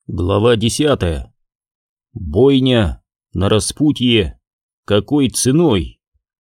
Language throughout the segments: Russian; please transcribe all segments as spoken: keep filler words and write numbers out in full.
Глава десятая. Бойня на распутье. Какой ценой?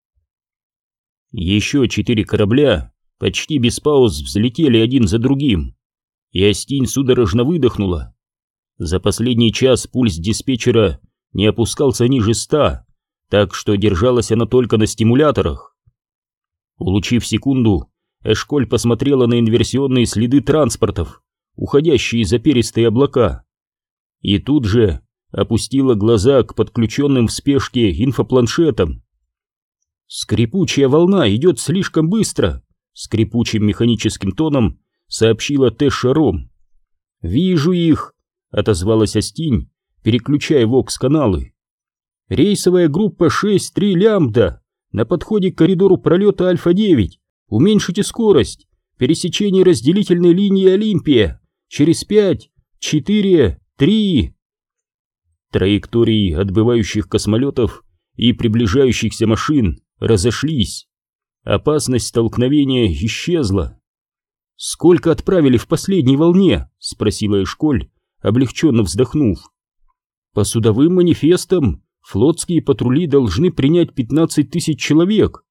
Еще четыре корабля почти без пауз взлетели один за другим, и Астинь судорожно выдохнула. За последний час пульс диспетчера не опускался ниже ста, так что держалась она только на стимуляторах. Улучив секунду, Эшколь посмотрела на инверсионные следы транспортов, уходящие за перистые облака, и тут же опустила глаза к подключенным в спешке инфопланшетам. «Скрипучая волна идет слишком быстро», — скрипучим механическим тоном сообщила Тэша Ром. «Вижу их», — отозвалась Астинь, переключая вокс-каналы. «Рейсовая группа шесть три лямбда на подходе к коридору пролета Альфа девять. Уменьшите скорость. Пересечение разделительной линии Олимпия. Через пять, четыре, три». Траектории отбывающих космолетов и приближающихся машин разошлись. Опасность столкновения исчезла. «Сколько отправили в последней волне?» — спросила Эшколь, облегченно вздохнув. «По судовым манифестам флотские патрули должны принять пятнадцать тысяч человек».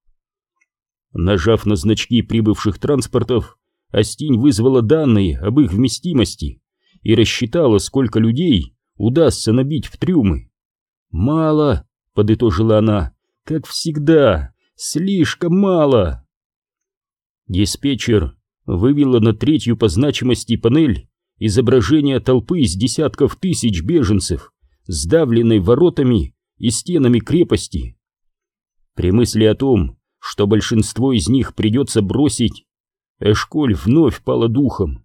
Нажав на значки прибывших транспортов, Астинь вызвала данные об их вместимости и рассчитала, сколько людей удастся набить в трюмы. «Мало», — подытожила она, — «как всегда, слишком мало». Диспетчер вывела на третью по значимости панель изображение толпы из десятков тысяч беженцев, сдавленной воротами и стенами крепости. При мысли о том, что большинство из них придется бросить, Эшколь вновь пала духом.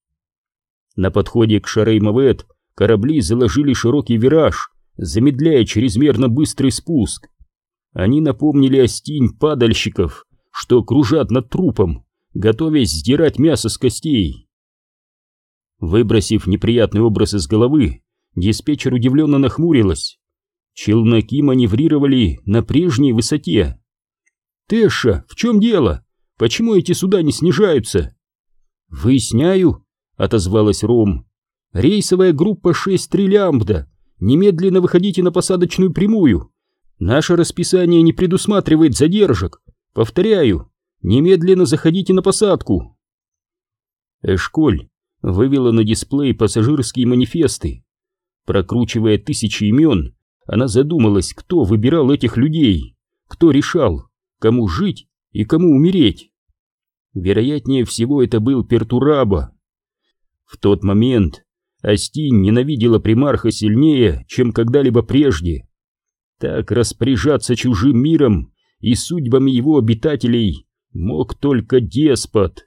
На подходе к Шарей-Мавет корабли заложили широкий вираж, замедляя чрезмерно быстрый спуск. Они напомнили Астинь падальщиков, что кружат над трупом, готовясь сдирать мясо с костей. Выбросив неприятный образ из головы, диспетчер удивленно нахмурилась. Челноки маневрировали на прежней высоте. «Тэша, в чем дело? Почему эти суда не снижаются?» «Выясняю», — отозвалась Ром. «Рейсовая группа шесть три лямбда. Немедленно выходите на посадочную прямую. Наше расписание не предусматривает задержек. Повторяю, немедленно заходите на посадку». Эшколь вывела на дисплей пассажирские манифесты. Прокручивая тысячи имен, она задумалась, кто выбирал этих людей, кто решал, кому жить и кому умереть. Вероятнее всего, это был Пертураба. В тот момент Астинь ненавидела примарха сильнее, чем когда-либо прежде. Так распоряжаться чужим миром и судьбами его обитателей мог только деспот.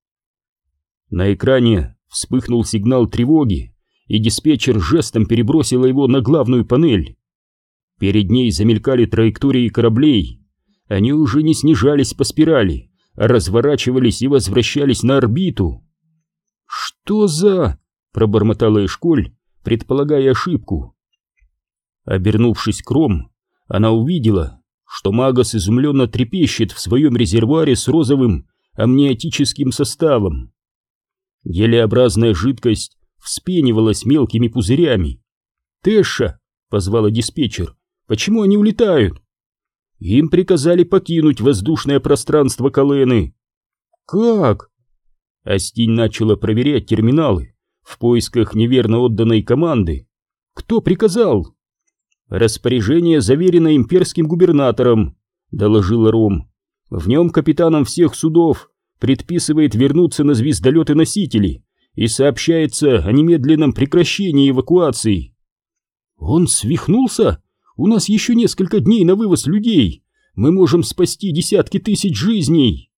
На экране вспыхнул сигнал тревоги, и диспетчер жестом перебросила его на главную панель. Перед ней замелькали траектории кораблей. Они уже не снижались по спирали, а разворачивались и возвращались на орбиту. «Что за...» — пробормотала Эшколь, предполагая ошибку. Обернувшись к Ром, она увидела, что Магас изумленно трепещет в своем резервуаре с розовым амниотическим составом. Гелеобразная жидкость вспенивалась мелкими пузырями. «Тэша!» — позвала диспетчер. «Почему они улетают?» «Им приказали покинуть воздушное пространство Калены». «Как?» Астинь начала проверять терминалы в поисках неверно отданной команды. «Кто приказал?» «Распоряжение заверено имперским губернатором», — доложила Ром. «В нем капитанам всех судов предписывает вернуться на звездолеты-носители и сообщается о немедленном прекращении эвакуации». «Он свихнулся? У нас еще несколько дней на вывоз людей. Мы можем спасти десятки тысяч жизней».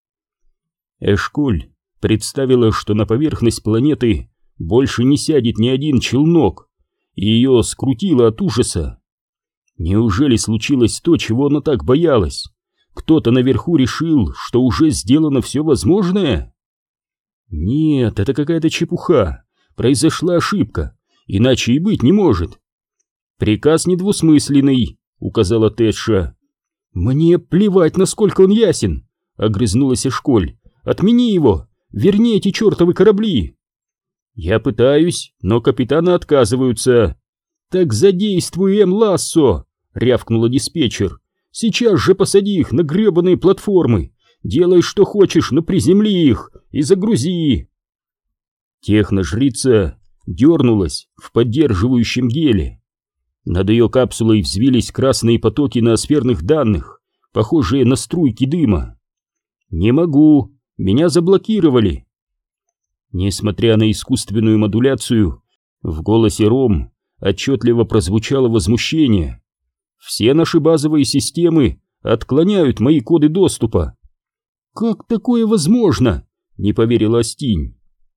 Эшколь представила, что на поверхность планеты больше не сядет ни один челнок, и ее скрутило от ужаса. Неужели случилось то, чего она так боялась? Кто-то наверху решил, что уже сделано все возможное? Нет, это какая-то чепуха. Произошла ошибка, иначе и быть не может. «Приказ недвусмысленный», — указала Тэша. «Мне плевать, насколько он ясен», — огрызнулась Эшколь. «Отмени его! Верни эти чертовы корабли!» Я пытаюсь, но капитаны отказываются. Так задействуй М-Лассо, рявкнула диспетчер. Сейчас же посади их на гребаные платформы. Делай, что хочешь, но приземли их и загрузи. Техножрица дернулась в поддерживающем геле. Над ее капсулой взвились красные потоки ноосферных данных, похожие на струйки дыма. «Не могу, меня заблокировали». Несмотря на искусственную модуляцию, в голосе Ром отчетливо прозвучало возмущение. «Все наши базовые системы отклоняют мои коды доступа». «Как такое возможно?» — не поверила Астинь.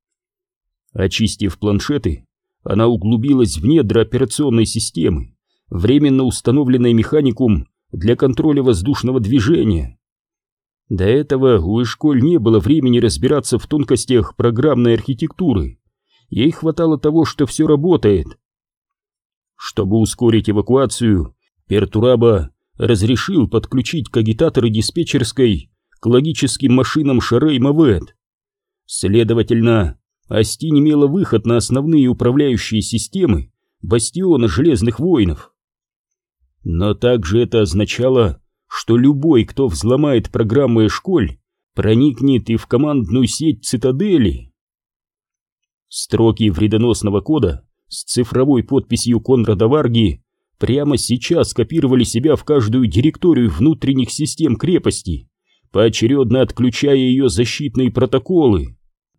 Очистив планшеты, она углубилась в недра операционной системы, временно установленной механикум для контроля воздушного движения. До этого у Эшколь не было времени разбираться в тонкостях программной архитектуры. Ей хватало того, что все работает. Чтобы ускорить эвакуацию, Пертураба разрешил подключить кагитаторы диспетчерской к логическим машинам Шарей-Мавет. Следовательно, Астинь имела выход на основные управляющие системы бастиона Железных Воинов. Но также это означало, что любой, кто взломает программу Эшколь, проникнет и в командную сеть Цитадели. Строки вредоносного кода с цифровой подписью Конрада Варги прямо сейчас копировали себя в каждую директорию внутренних систем крепости, поочередно отключая ее защитные протоколы.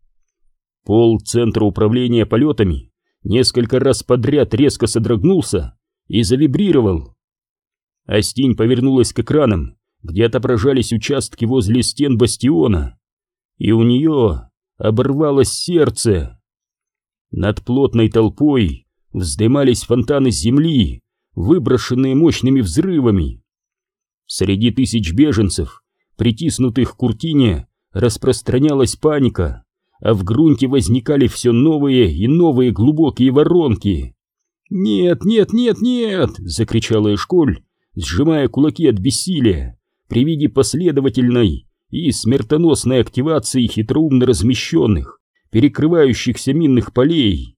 Пол центра управления полетами несколько раз подряд резко содрогнулся и завибрировал. Астинь повернулась к экранам, где отображались участки возле стен бастиона, и у нее оборвалось сердце. Над плотной толпой вздымались фонтаны земли, выброшенные мощными взрывами. Среди тысяч беженцев, притиснутых к куртине, распространялась паника, а в грунте возникали все новые и новые глубокие воронки. «Нет, нет, нет, нет!» — закричала Эшколь, сжимая кулаки от бессилия при виде последовательной и смертоносной активации хитроумно размещенных, перекрывающихся минных полей.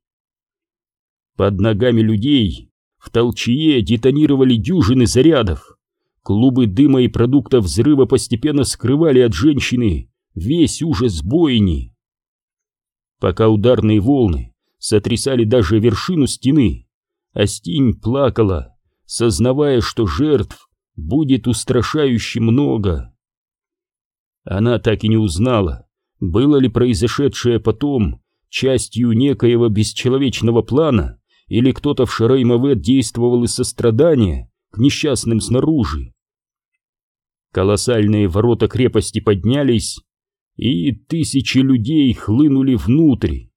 Под ногами людей в толчее детонировали дюжины зарядов. Клубы дыма и продуктов взрыва постепенно скрывали от женщины весь ужас бойни. Пока ударные волны сотрясали даже вершину стены, Астинь плакала, сознавая, что жертв будет устрашающе много. Она так и не узнала, было ли произошедшее потом частью некоего бесчеловечного плана, или кто-то в Шарей-Мавет действовал из сострадания к несчастным снаружи. Колоссальные ворота крепости поднялись, и тысячи людей хлынули внутрь.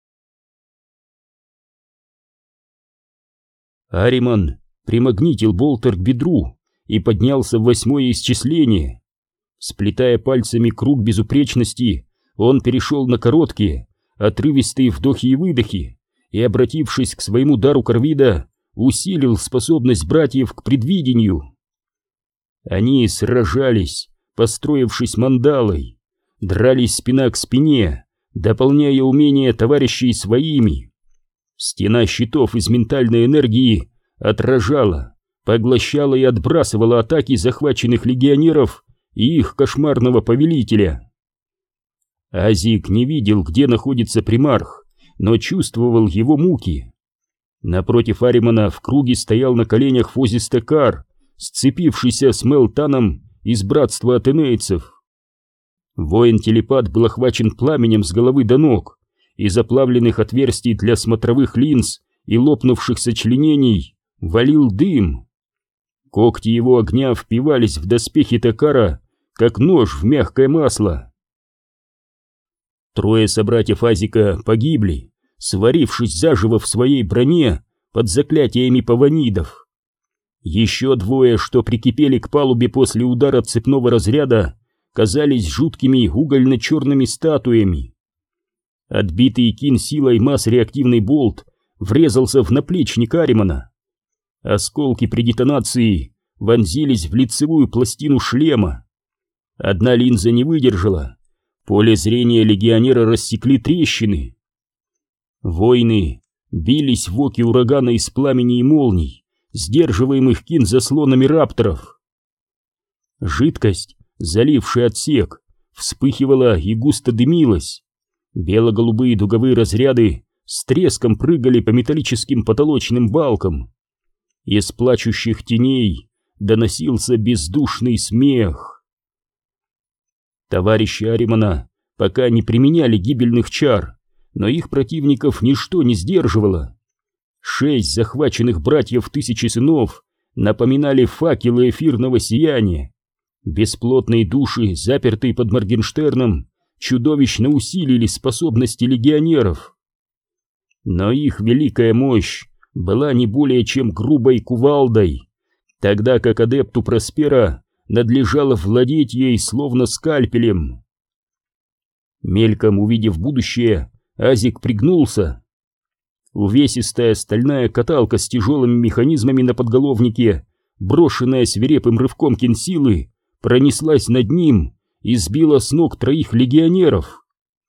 Ариман примагнитил болтер к бедру и поднялся в восьмое исчисление. Сплетая пальцами круг безупречности, он перешел на короткие, отрывистые вдохи и выдохи и, обратившись к своему дару Корвида, усилил способность братьев к предвидению. Они сражались, построившись мандалой, дрались спина к спине, дополняя умения товарищей своими. Стена щитов из ментальной энергии отражала, поглощала и отбрасывала атаки захваченных легионеров и их кошмарного повелителя. Азик не видел, где находится примарх, но чувствовал его муки. Напротив Аримана в круге стоял на коленях Фозистекар, сцепившийся с Мелтаном из братства атенейцев. Воин-телепат был охвачен пламенем с головы до ног, из оплавленных отверстий для смотровых линз и лопнувших сочленений валил дым. Когти его огня впивались в доспехи Текара, как нож в мягкое масло. Трое собратьев Азика погибли, сварившись заживо в своей броне под заклятиями паванидов. Еще двое, что прикипели к палубе после удара цепного разряда, казались жуткими угольно-черными статуями. Отбитый кин силой масс реактивный болт врезался в наплечник Аримана. Осколки при детонации вонзились в лицевую пластину шлема. Одна линза не выдержала, поле зрения легионера рассекли трещины. Воины бились в оке урагана из пламени и молний, сдерживаемых кинзаслонами рапторов. Жидкость, залившая отсек, вспыхивала и густо дымилась. Бело-голубые дуговые разряды с треском прыгали по металлическим потолочным балкам. Из плачущих теней доносился бездушный смех. Товарищи Аримана пока не применяли гибельных чар, но их противников ничто не сдерживало. Шесть захваченных братьев Тысячи Сынов напоминали факелы эфирного сияния. Бесплотные души, запертые под Моргенштерном, чудовищно усилили способности легионеров. Но их великая мощь была не более чем грубой кувалдой, тогда как адепту Проспера надлежало владеть ей словно скальпелем. Мельком увидев будущее, Азик пригнулся. Увесистая стальная каталка с тяжелыми механизмами на подголовнике, брошенная свирепым рывком кинсилы, пронеслась над ним и сбила с ног троих легионеров.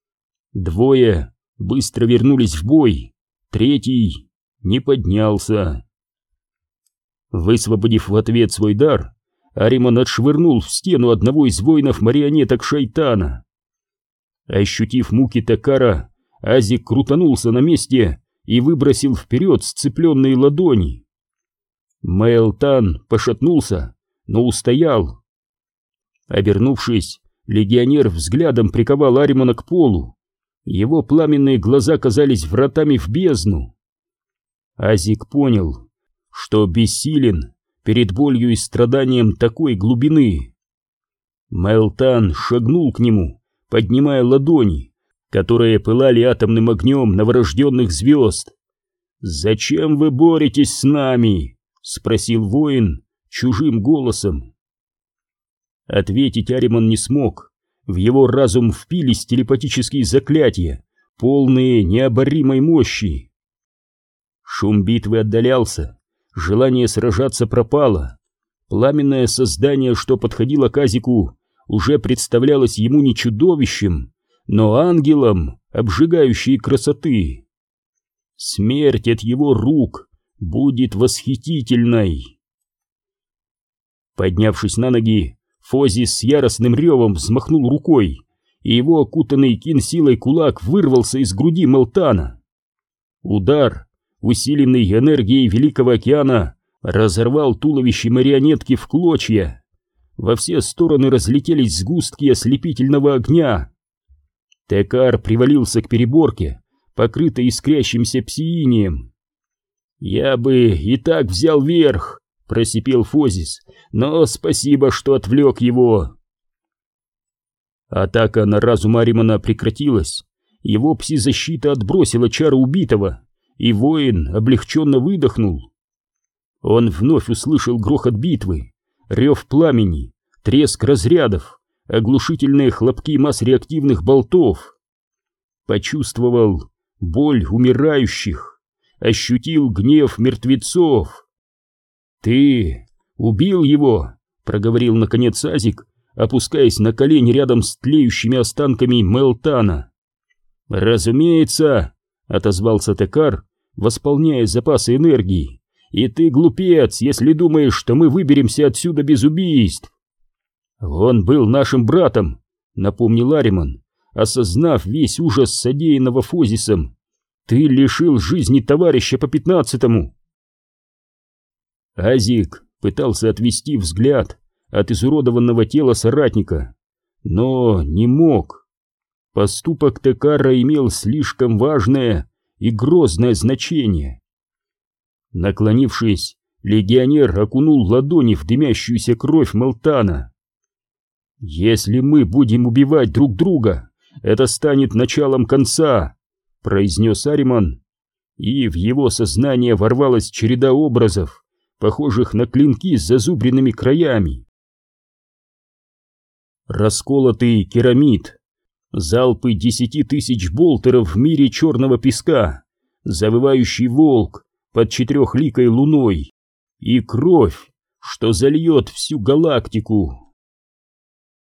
Двое быстро вернулись в бой, третий не поднялся. Высвободив в ответ свой дар, Ариман отшвырнул в стену одного из воинов-марионеток шайтана. Ощутив муки Теккара, Азик крутанулся на месте и выбросил вперед сцепленные ладони. Мэлтан пошатнулся, но устоял. Обернувшись, легионер взглядом приковал Аримана к полу. Его пламенные глаза казались вратами в бездну. Азик понял, что бессилен перед болью и страданием такой глубины. Мэлтан шагнул к нему, поднимая ладони, которые пылали атомным огнем новорожденных звезд. «Зачем вы боретесь с нами?» — спросил воин чужим голосом. Ответить Ариман не смог. В его разум впились телепатические заклятия, полные необоримой мощи. Шум битвы отдалялся, желание сражаться пропало. Пламенное создание, что подходило к Азику, уже представлялось ему не чудовищем, но ангелом обжигающей красоты. Смерть от его рук будет восхитительной. Поднявшись на ноги, Фозис с яростным ревом взмахнул рукой, и его окутанный кинсилой кулак вырвался из груди Мэлтана. Удар, усиленный энергией Великого океана, разорвал туловище марионетки в клочья. Во все стороны разлетелись сгустки ослепительного огня. Теккар привалился к переборке, покрытой искрящимся псиинием. «Я бы и так взял верх», — просипел Фозис, — «но спасибо, что отвлек его». Атака на разум Аримана прекратилась. Его пси-защита отбросила чары убитого, и воин облегченно выдохнул. Он вновь услышал грохот битвы, рев пламени, треск разрядов, оглушительные хлопки масс-реактивных болтов. Почувствовал боль умирающих, ощутил гнев мертвецов. «Ты убил его!» — проговорил наконец Азик, опускаясь на колени рядом с тлеющими останками Мэлтана. «Разумеется!» — отозвался Теккар, восполняя запасы энергии. «И ты глупец, если думаешь, что мы выберемся отсюда без убийств!» «Он был нашим братом», — напомнил Ариман, осознав весь ужас содеянного Фозисом. «Ты лишил жизни товарища по пятнадцатому!» Азик пытался отвести взгляд от изуродованного тела соратника, но не мог. Поступок Теккара имел слишком важное и грозное значение. Наклонившись, легионер окунул ладони в дымящуюся кровь Мэлтана. «Если мы будем убивать друг друга, это станет началом конца», — произнес Ариман, и в его сознание ворвалась череда образов, похожих на клинки с зазубренными краями. Расколотый керамид, залпы десяти тысяч болтеров в мире черного песка, завывающий волк под четырехликой луной и кровь, что зальет всю галактику.